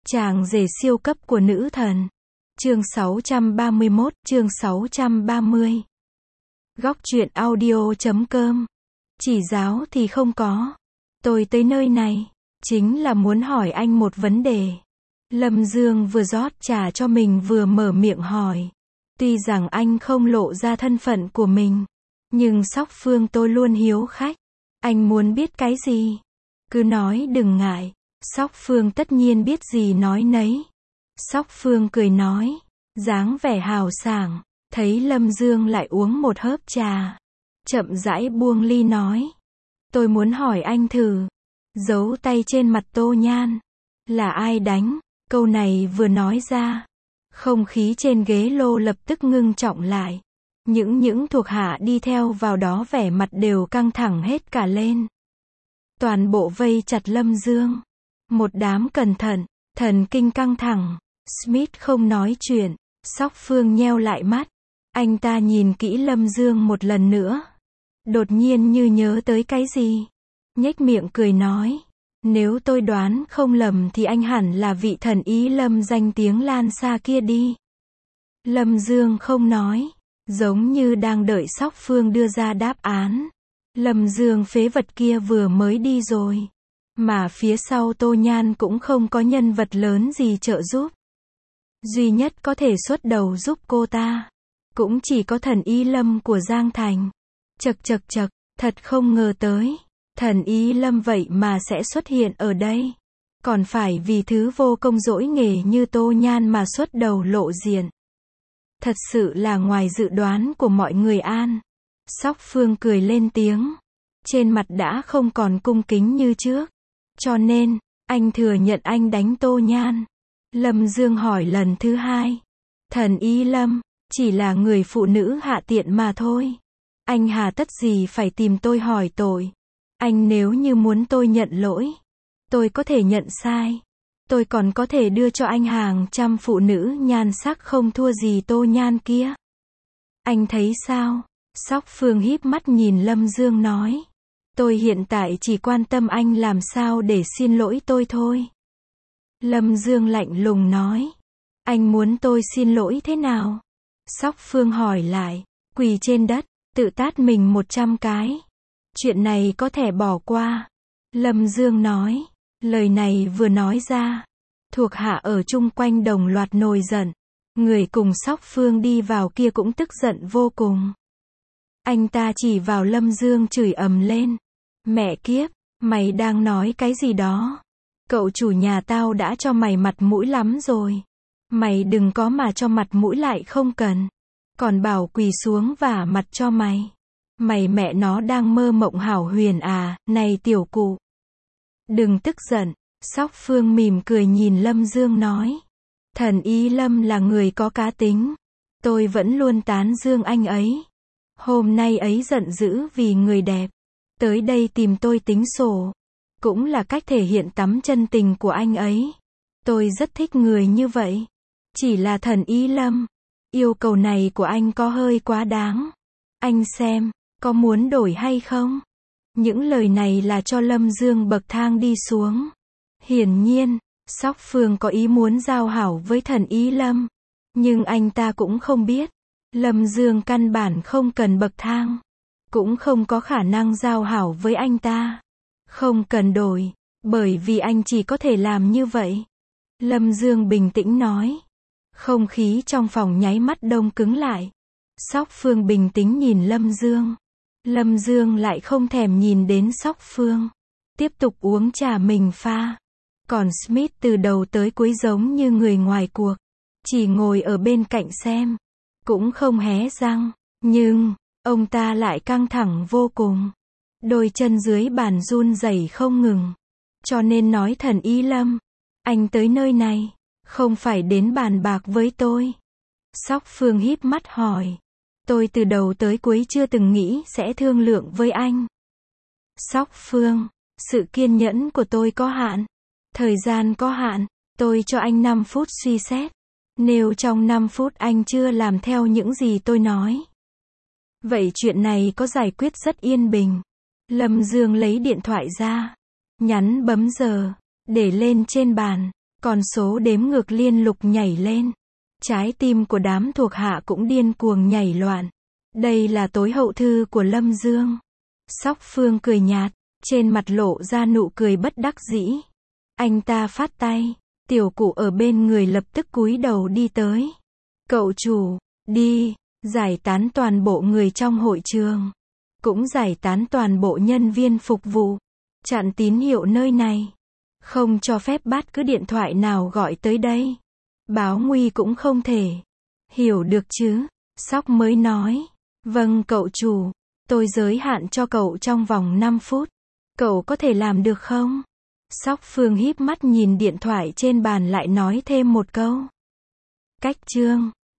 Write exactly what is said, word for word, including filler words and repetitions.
Chàng rể siêu cấp của nữ thần. Chương sáu trăm ba mươi mốt, chương sáu trăm ba mươi. Góc truyện audio chấm com. Chỉ giáo thì không có. Tôi tới nơi này, chính là muốn hỏi anh một vấn đề. Lâm Dương vừa rót trà cho mình vừa mở miệng hỏi. Tuy rằng anh không lộ ra thân phận của mình, nhưng Sóc Phương tôi luôn hiếu khách. Anh muốn biết cái gì? Cứ nói đừng ngại. Sóc Phương tất nhiên biết gì nói nấy. Sóc Phương cười nói, dáng vẻ hào sảng, thấy Lâm Dương lại uống một hớp trà. Chậm rãi buông ly nói. Tôi muốn hỏi anh thử. Dấu tay trên mặt Tô Nhan. Là ai đánh? Câu này vừa nói ra. Không khí trên ghế lô lập tức ngưng trọng lại. Những những thuộc hạ đi theo vào đó vẻ mặt đều căng thẳng hết cả lên. Toàn bộ vây chặt Lâm Dương. Một đám cẩn thận, thần kinh căng thẳng. Smith không nói chuyện. Sóc Phương nheo lại mắt. Anh ta nhìn kỹ Lâm Dương một lần nữa. Đột nhiên như nhớ tới cái gì. Nhếch miệng cười nói. Nếu tôi đoán không lầm thì anh hẳn là vị thần ý Lâm danh tiếng lan xa kia đi. Lâm Dương không nói. Giống như đang đợi Sóc Phương đưa ra đáp án. Lâm Dương phế vật kia vừa mới đi rồi. Mà phía sau Tô Nhan cũng không có nhân vật lớn gì trợ giúp. Duy nhất có thể xuất đầu giúp cô ta. Cũng chỉ có thần ý Lâm của Giang Thành. Chật chật chật, thật không ngờ tới. Thần ý Lâm vậy mà sẽ xuất hiện ở đây. Còn phải vì thứ vô công dỗi nghề như Tô Nhan mà xuất đầu lộ diện. Thật sự là ngoài dự đoán của mọi người an. Sóc Phương cười lên tiếng. Trên mặt đã không còn cung kính như trước. Cho nên, anh thừa nhận anh đánh Tô Nhan. Lâm Dương hỏi lần thứ hai. Thần ý Lâm, chỉ là người phụ nữ hạ tiện mà thôi. Anh hà tất gì phải tìm tôi hỏi tội. Anh nếu như muốn tôi nhận lỗi, tôi có thể nhận sai. Tôi còn có thể đưa cho anh hàng trăm phụ nữ nhan sắc không thua gì Tô Nhan kia. Anh thấy sao? Sóc Phương híp mắt nhìn Lâm Dương nói. Tôi hiện tại chỉ quan tâm anh làm sao để xin lỗi tôi thôi. Lâm Dương lạnh lùng nói. Anh muốn tôi xin lỗi thế nào? Sóc Phương hỏi lại. Quỳ trên đất, tự tát mình một trăm cái. Chuyện này có thể bỏ qua. Lâm Dương nói. Lời này vừa nói ra. Thuộc hạ ở chung quanh đồng loạt nổi giận. Người cùng Sóc Phương đi vào kia cũng tức giận vô cùng. Anh ta chỉ vào Lâm Dương chửi ầm lên. Mẹ kiếp, mày đang nói cái gì đó? Cậu chủ nhà tao đã cho mày mặt mũi lắm rồi. Mày đừng có mà cho mặt mũi lại không cần. Còn bảo quỳ xuống vả mặt cho mày. Mày mẹ nó đang mơ mộng hảo huyền à, này tiểu cụ. Đừng tức giận. Sóc Phương mỉm cười nhìn Lâm Dương nói. Thần ý Lâm là người có cá tính. Tôi vẫn luôn tán dương anh ấy. Hôm nay ấy giận dữ vì người đẹp. Tới đây tìm tôi tính sổ. Cũng là cách thể hiện tấm chân tình của anh ấy. Tôi rất thích người như vậy. Chỉ là thần ý Lâm. Yêu cầu này của anh có hơi quá đáng. Anh xem, có muốn đổi hay không? Những lời này là cho Lâm Dương bậc thang đi xuống. Hiển nhiên, Sóc Phương có ý muốn giao hảo với thần ý Lâm. Nhưng anh ta cũng không biết. Lâm Dương căn bản không cần bậc thang. Cũng không có khả năng giao hảo với anh ta. Không cần đổi. Bởi vì anh chỉ có thể làm như vậy. Lâm Dương bình tĩnh nói. Không khí trong phòng nháy mắt đông cứng lại. Sóc Phương bình tĩnh nhìn Lâm Dương. Lâm Dương lại không thèm nhìn đến Sóc Phương. Tiếp tục uống trà mình pha. Còn Smith từ đầu tới cuối giống như người ngoài cuộc. Chỉ ngồi ở bên cạnh xem. Cũng không hé răng. Nhưng, ông ta lại căng thẳng vô cùng. Đôi chân dưới bàn run rẩy không ngừng. Cho nên nói thần ý Lâm. Anh tới nơi này. Không phải đến bàn bạc với tôi. Sóc Phương híp mắt hỏi. Tôi từ đầu tới cuối chưa từng nghĩ sẽ thương lượng với anh. Sóc Phương. Sự kiên nhẫn của tôi có hạn. Thời gian có hạn. Tôi cho anh năm phút suy xét. Nếu trong năm phút anh chưa làm theo những gì tôi nói. Vậy chuyện này có giải quyết rất yên bình. Lâm Dương lấy điện thoại ra. Nhắn bấm giờ. Để lên trên bàn. Con số đếm ngược liên lục nhảy lên. Trái tim của đám thuộc hạ cũng điên cuồng nhảy loạn. Đây là tối hậu thư của Lâm Dương. Sóc Phương cười nhạt, trên mặt lộ ra nụ cười bất đắc dĩ. Anh ta phát tay, tiểu cụ ở bên người lập tức cúi đầu đi tới. Cậu chủ, đi, giải tán toàn bộ người trong hội trường. Cũng giải tán toàn bộ nhân viên phục vụ. Chặn tín hiệu nơi này. Không cho phép bất cứ điện thoại nào gọi tới đây. Báo nguy cũng không thể. Hiểu được chứ? Sóc mới nói. Vâng cậu chủ, tôi giới hạn cho cậu trong vòng năm phút. Cậu có thể làm được không? Sóc Phương híp mắt nhìn điện thoại trên bàn lại nói thêm một câu. Cách chương